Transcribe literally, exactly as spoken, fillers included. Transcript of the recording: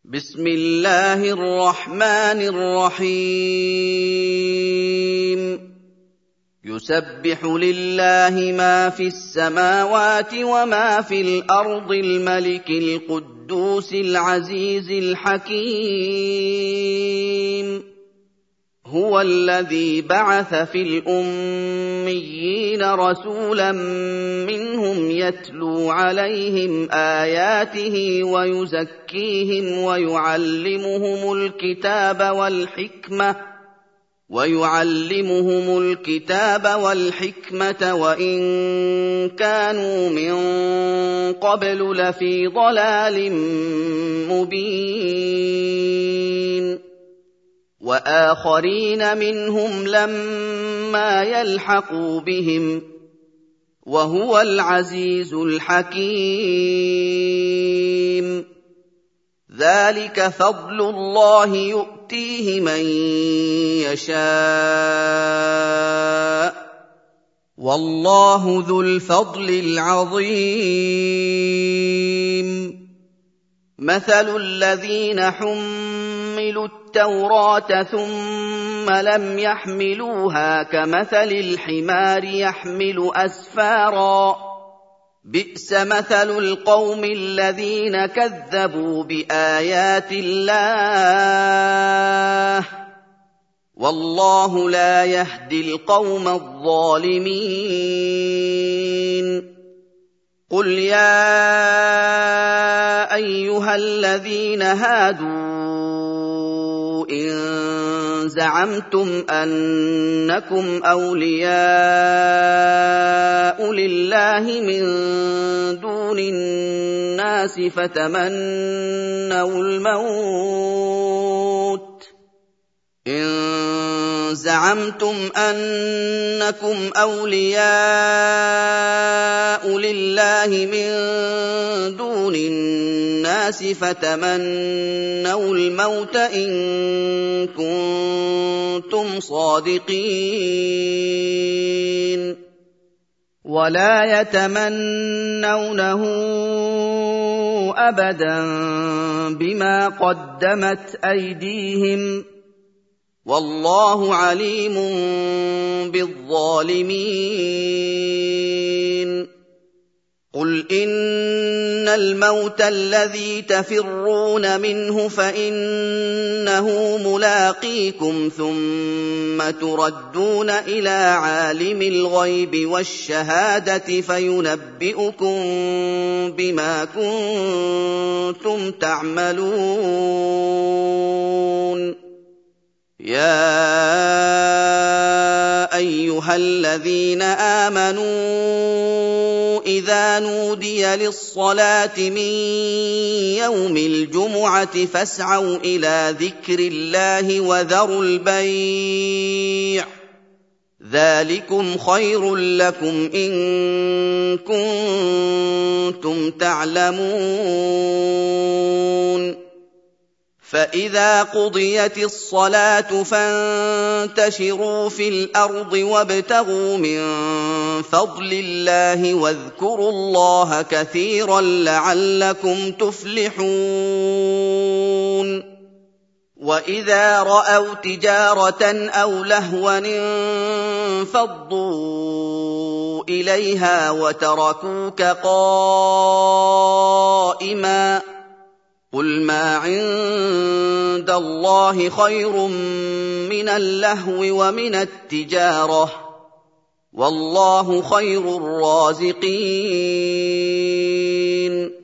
بسم الله الرحمن الرحيم يسبح لله ما في السماوات وما في الأرض الملك القدوس العزيز الحكيم هو الذي بعث في الأميين رسولا منهم يتلو عليهم آياته ويزكيهم ويعلمهم الكتاب والحكمة ويعلمهم الكتاب والحكمة وإن كانوا من قبل لفي ضلال مبين وآخرين منهم لما يلحقوا بهم وهو العزيز الحكيم ذلك فضل الله يؤتيه من يشاء والله ذو الفضل العظيم مثل الذين حملوا التوراة ثم لم يحملوها كمثل الحمار يحمل أسفارا بئس مثل القوم الذين كذبوا بآيات الله والله لا يهدي القوم الظالمين قل يا أيها الذين هادوا إن زعمتم أنكم أولياء لله من دون الناس فتمنوا الموت إن زعمتم أنكم أولياء لله من دون الناس فتمنوا الموت إن كنتم صادقين ولا يتمنونه أبدا بما قدمت أيديهم والله عليم بالظالمين قل إن الموت الذي تفرون منه فإنه ملاقيكم ثم تردون إلى عالم الغيب والشهادة فينبئكم بما كنتم تعملون يا أيها الذين آمنوا إذا نودي للصلاة من يوم الجمعة فاسعوا إلى ذكر الله وذروا البيع ذلكم خير لكم إن كنتم تعلمون فإذا قضيت الصلاة فانتشروا في الأرض وابتغوا من فضل الله واذكروا الله كثيرا لعلكم تفلحون وإذا رأوا تجارة أو لهوا انفضوا إليها وتركوك قائما قل ما عند الله خير من اللهو ومن التجارة والله خير الرازقين